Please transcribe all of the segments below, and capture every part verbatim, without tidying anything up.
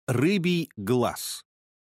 Рыбий глаз.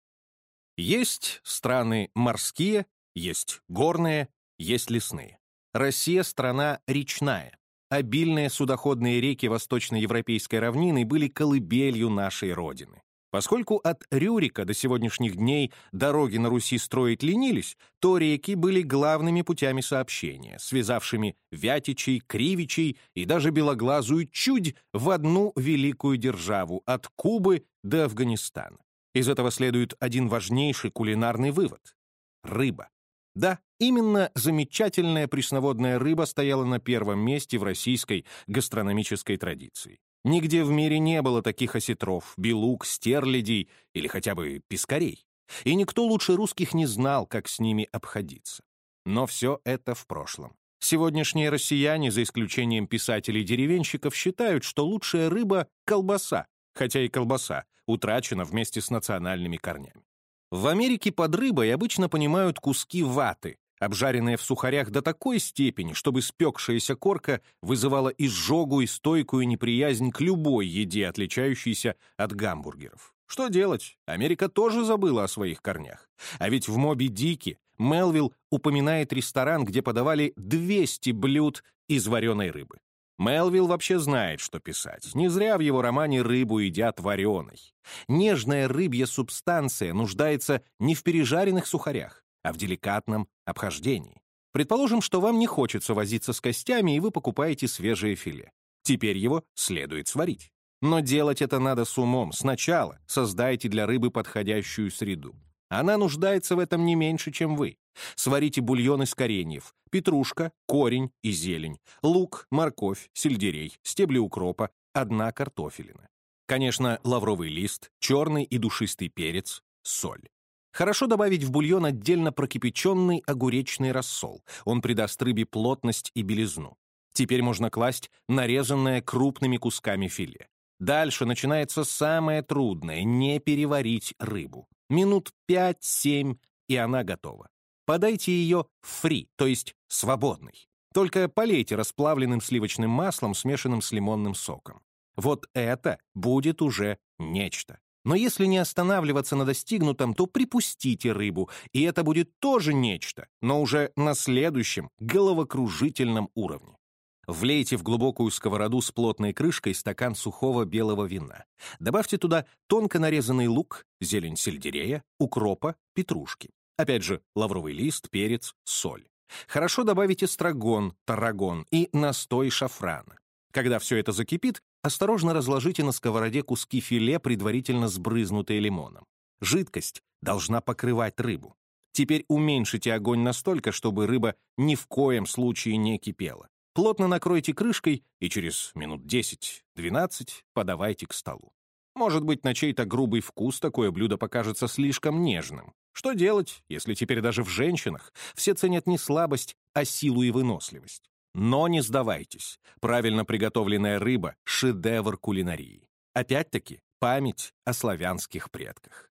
Есть страны морские, есть горные, есть лесные. Россия — страна речная. Обильные судоходные реки восточноевропейской равнины были колыбелью нашей Родины. Поскольку от Рюрика до сегодняшних дней дороги на Руси строить ленились, то реки были главными путями сообщения, связавшими Вятичей, Кривичей и даже белоглазую Чудь в одну великую державу от Кубы до Афганистана. Из этого следует один важнейший кулинарный вывод — рыба. Да, именно замечательная пресноводная рыба стояла на первом месте в российской гастрономической традиции. Нигде в мире не было таких осетров, белуг, стерлядей или хотя бы пескарей. И никто лучше русских не знал, как с ними обходиться. Но все это в прошлом. Сегодняшние россияне, за исключением писателей-деревенщиков, считают, что лучшая рыба — колбаса, хотя и колбаса утрачена вместе с национальными корнями. В Америке под рыбой обычно понимают куски ваты, обжаренные в сухарях до такой степени, чтобы спекшаяся корка вызывала изжогу и стойкую неприязнь к любой еде, отличающейся от гамбургеров. Что делать? Америка тоже забыла о своих корнях. А ведь в «Моби Дике» Мелвилл упоминает ресторан, где подавали двести блюд из вареной рыбы. Мелвилл вообще знает, что писать. Не зря в его романе рыбу едят вареной. Нежная рыбья субстанция нуждается не в пережаренных сухарях, а в деликатном обхождении. Предположим, что вам не хочется возиться с костями, и вы покупаете свежее филе. Теперь его следует сварить. Но делать это надо с умом. Сначала создайте для рыбы подходящую среду. Она нуждается в этом не меньше, чем вы. Сварите бульон из кореньев, петрушка, корень и зелень, лук, морковь, сельдерей, стебли укропа, одна картофелина. Конечно, лавровый лист, черный и душистый перец, соль. Хорошо добавить в бульон отдельно прокипяченный огуречный рассол. Он придаст рыбе плотность и белизну. Теперь можно класть нарезанное крупными кусками филе. Дальше начинается самое трудное — не переварить рыбу. Минут пять-семь, и она готова. Подайте ее фри, то есть свободной. Только полейте расплавленным сливочным маслом, смешанным с лимонным соком. Вот это будет уже нечто. Но если не останавливаться на достигнутом, то припустите рыбу, и это будет тоже нечто, но уже на следующем головокружительном уровне. Влейте в глубокую сковороду с плотной крышкой стакан сухого белого вина. Добавьте туда тонко нарезанный лук, зелень сельдерея, укропа, петрушки. Опять же, лавровый лист, перец, соль. Хорошо добавите эстрагон, таррагон и настой шафрана. Когда все это закипит, осторожно разложите на сковороде куски филе, предварительно сбрызнутые лимоном. Жидкость должна покрывать рыбу. Теперь уменьшите огонь настолько, чтобы рыба ни в коем случае не кипела. Плотно накройте крышкой и через минут десять-двенадцать подавайте к столу. Может быть, на чей-то грубый вкус такое блюдо покажется слишком нежным. Что делать, если теперь даже в женщинах все ценят не слабость, а силу и выносливость? Но не сдавайтесь. Правильно приготовленная рыба — шедевр кулинарии. Опять-таки, память о славянских предках.